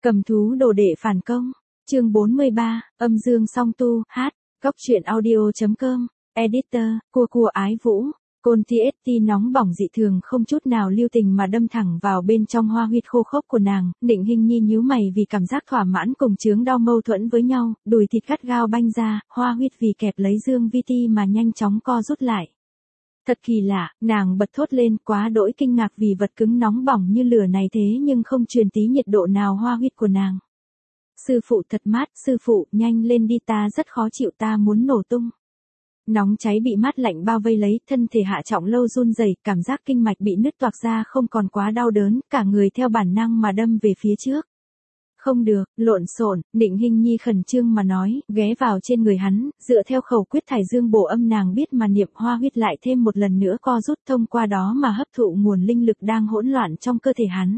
Cầm thú đồ đệ phản công. Chương 43, âm dương song tu, hát, góc truyện audio.com, editor, cua ái vũ. Côn TST nóng bỏng dị thường không chút nào lưu tình mà đâm thẳng vào bên trong hoa huyết khô khốc của nàng, Định Hinh Nhi nhíu mày vì cảm giác thỏa mãn cùng chướng đau mâu thuẫn với nhau, đùi thịt gắt gao banh ra, hoa huyết vì kẹp lấy dương vi ti mà nhanh chóng co rút lại. Thật kỳ lạ, nàng bật thốt lên quá đỗi kinh ngạc vì vật cứng nóng bỏng như lửa này thế nhưng không truyền tí nhiệt độ nào hoa huyết của nàng. Sư phụ thật mát, sư phụ, nhanh lên đi ta rất khó chịu ta muốn nổ tung. Nóng cháy bị mát lạnh bao vây lấy, thân thể Hạ Trọng Lâu run rẩy, cảm giác kinh mạch bị nứt toạc ra không còn quá đau đớn, cả người theo bản năng mà đâm về phía trước. Không được, lộn xộn, Định Hinh Nhi khẩn trương mà nói, ghé vào trên người hắn, dựa theo khẩu quyết thải dương bổ âm nàng biết mà niệm hoa huyết lại thêm một lần nữa co rút thông qua đó mà hấp thụ nguồn linh lực đang hỗn loạn trong cơ thể hắn.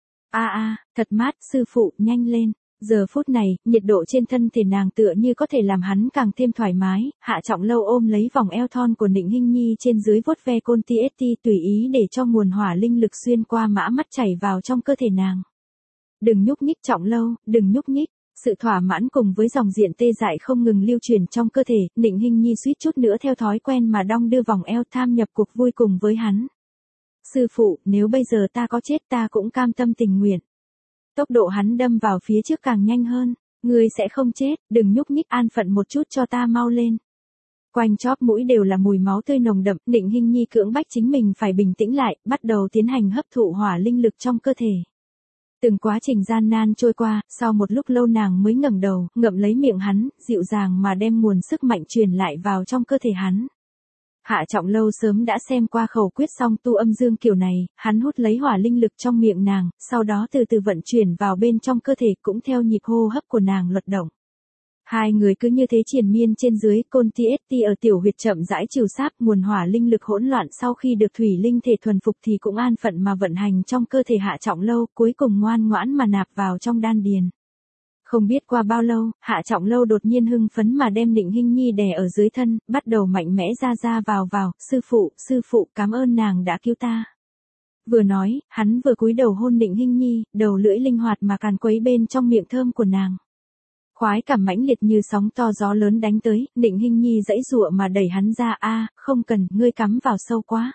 Thật mát, sư phụ, nhanh lên. Giờ phút này, nhiệt độ trên thân thể nàng tựa như có thể làm hắn càng thêm thoải mái, Hạ Trọng Lâu ôm lấy vòng eo thon của Định Hinh Nhi trên dưới vuốt ve Côn TST tùy ý để cho nguồn hỏa linh lực xuyên qua mã mắt chảy vào trong cơ thể nàng. Đừng nhúc nhích Trọng Lâu, đừng nhúc nhích. Sự thỏa mãn cùng với dòng diện tê dại không ngừng lưu truyền trong cơ thể, Định Hinh Nhi suýt chút nữa theo thói quen mà đong đưa vòng eo tham nhập cuộc vui cùng với hắn. Sư phụ, nếu bây giờ ta có chết ta cũng cam tâm tình nguyện. Tốc độ hắn đâm vào phía trước càng nhanh hơn. Ngươi sẽ không chết, đừng nhúc nhích an phận một chút cho ta mau lên. Quanh chóp mũi đều là mùi máu tươi nồng đậm, Định Hinh Nhi cưỡng bách chính mình phải bình tĩnh lại, bắt đầu tiến hành hấp thụ hỏa linh lực trong cơ thể. Từng quá trình gian nan trôi qua, sau một lúc lâu nàng mới ngẩng đầu, ngậm lấy miệng hắn, dịu dàng mà đem nguồn sức mạnh truyền lại vào trong cơ thể hắn. Hạ Trọng Lâu sớm đã xem qua khẩu quyết song tu âm dương kiểu này, hắn hút lấy hỏa linh lực trong miệng nàng, sau đó từ từ vận chuyển vào bên trong cơ thể cũng theo nhịp hô hấp của nàng luật động. Hai người cứ như thế triền miên trên dưới, Côn TST ở tiểu huyệt chậm rãi trừ sáp, nguồn hỏa linh lực hỗn loạn sau khi được thủy linh thể thuần phục thì cũng an phận mà vận hành trong cơ thể Hạ Trọng Lâu, cuối cùng ngoan ngoãn mà nạp vào trong đan điền. Không biết qua bao lâu, Hạ Trọng Lâu đột nhiên hưng phấn mà đem Định Hinh Nhi đè ở dưới thân, bắt đầu mạnh mẽ ra vào, sư phụ, cảm ơn nàng đã cứu ta. Vừa nói, hắn vừa cúi đầu hôn Định Hinh Nhi, đầu lưỡi linh hoạt mà càn quấy bên trong miệng thơm của nàng. Khoái cảm mãnh liệt như sóng to gió lớn đánh tới, Định Hinh Nhi giãy giụa mà đẩy hắn ra, không cần, ngươi cắm vào sâu quá.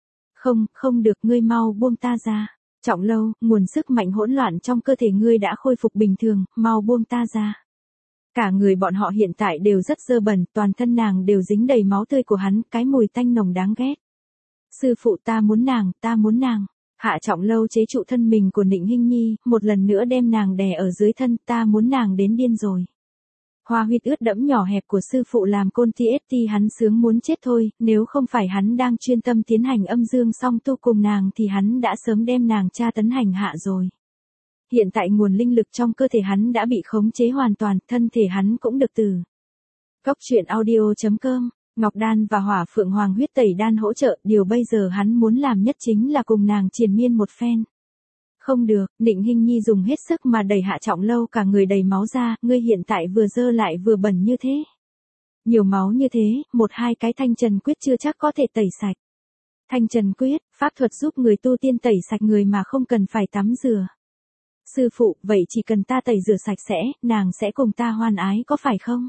Không được, ngươi mau buông ta ra. Trọng Lâu, nguồn sức mạnh hỗn loạn trong cơ thể ngươi đã khôi phục bình thường, mau buông ta ra. Cả người bọn họ hiện tại đều rất dơ bẩn, toàn thân nàng đều dính đầy máu tươi của hắn, cái mùi tanh nồng đáng ghét. Sư phụ ta muốn nàng. Hạ Trọng Lâu chế trụ thân mình của Định Hinh Nhi, một lần nữa đem nàng đè ở dưới thân, ta muốn nàng đến điên rồi. Hoa huyết ướt đẫm nhỏ hẹp của sư phụ làm Côn TST hắn sướng muốn chết thôi, nếu không phải hắn đang chuyên tâm tiến hành âm dương song tu cùng nàng thì hắn đã sớm đem nàng tra tấn hành hạ rồi. Hiện tại nguồn linh lực trong cơ thể hắn đã bị khống chế hoàn toàn, thân thể hắn cũng được từ. Góc truyện audio.com, Ngọc Đan và Hỏa Phượng Hoàng huyết tẩy đan hỗ trợ, điều bây giờ hắn muốn làm nhất chính là cùng nàng triền miên một phen. Không được, Định Hinh Nhi dùng hết sức mà đẩy Hạ Trọng Lâu cả người đầy máu ra, ngươi hiện tại vừa dơ lại vừa bẩn như thế. Nhiều máu như thế, một hai cái thanh trần quyết chưa chắc có thể tẩy sạch. Thanh trần quyết, pháp thuật giúp người tu tiên tẩy sạch người mà không cần phải tắm rửa. Sư phụ, vậy chỉ cần ta tẩy rửa sạch sẽ, nàng sẽ cùng ta hoan ái có phải không?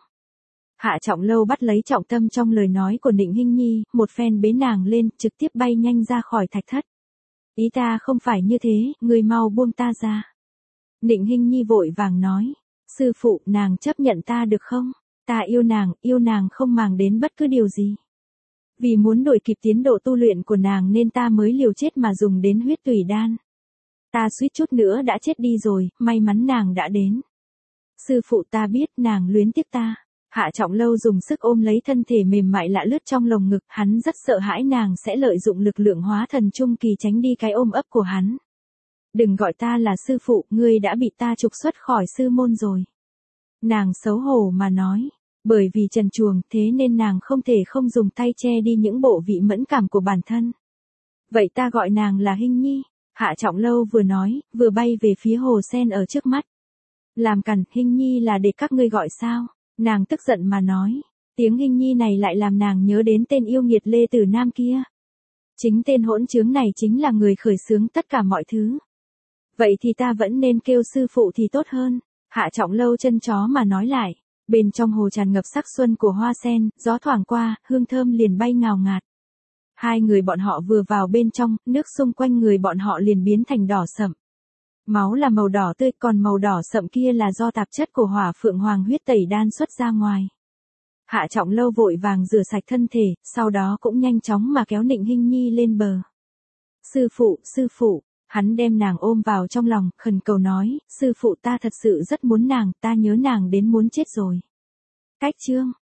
Hạ Trọng Lâu bắt lấy trọng tâm trong lời nói của Định Hinh Nhi, một phen bế nàng lên, trực tiếp bay nhanh ra khỏi thạch thất. Ý ta không phải như thế, ngươi mau buông ta ra. Định Hinh Nhi vội vàng nói, sư phụ, nàng chấp nhận ta được không? Ta yêu nàng không màng đến bất cứ điều gì. Vì muốn đuổi kịp tiến độ tu luyện của nàng nên ta mới liều chết mà dùng đến huyết tủy đan. Ta suýt chút nữa đã chết đi rồi, may mắn nàng đã đến. Sư phụ ta biết nàng luyến tiếc ta. Hạ Trọng Lâu dùng sức ôm lấy thân thể mềm mại lạ lướt trong lồng ngực, hắn rất sợ hãi nàng sẽ lợi dụng lực lượng hóa thần trung kỳ tránh đi cái ôm ấp của hắn. Đừng gọi ta là sư phụ, ngươi đã bị ta trục xuất khỏi sư môn rồi. Nàng xấu hổ mà nói, bởi vì trần truồng thế nên nàng không thể không dùng tay che đi những bộ vị mẫn cảm của bản thân. Vậy ta gọi nàng là Hinh Nhi. Hạ Trọng Lâu vừa nói, vừa bay về phía hồ sen ở trước mắt. Làm cằn, Hinh Nhi là để các ngươi gọi sao? Nàng tức giận mà nói, tiếng Hinh Nhi này lại làm nàng nhớ đến tên yêu nghiệt Lê Tử Nam kia. Chính tên hỗn trướng này chính là người khởi xướng tất cả mọi thứ. Vậy thì ta vẫn nên kêu sư phụ thì tốt hơn. Hạ Trọng Lâu chân chó mà nói lại. Bên trong hồ tràn ngập sắc xuân của hoa sen, gió thoảng qua, hương thơm liền bay ngào ngạt. Hai người bọn họ vừa vào bên trong, nước xung quanh người bọn họ liền biến thành đỏ sậm. Máu là màu đỏ tươi, còn màu đỏ sậm kia là do tạp chất của hỏa phượng hoàng huyết tẩy đan xuất ra ngoài. Hạ Trọng Lâu vội vàng rửa sạch thân thể, sau đó cũng nhanh chóng mà kéo Nịnh Hinh Nhi lên bờ. Sư phụ, hắn đem nàng ôm vào trong lòng, khẩn cầu nói, sư phụ ta thật sự rất muốn nàng, ta nhớ nàng đến muốn chết rồi. Cách chương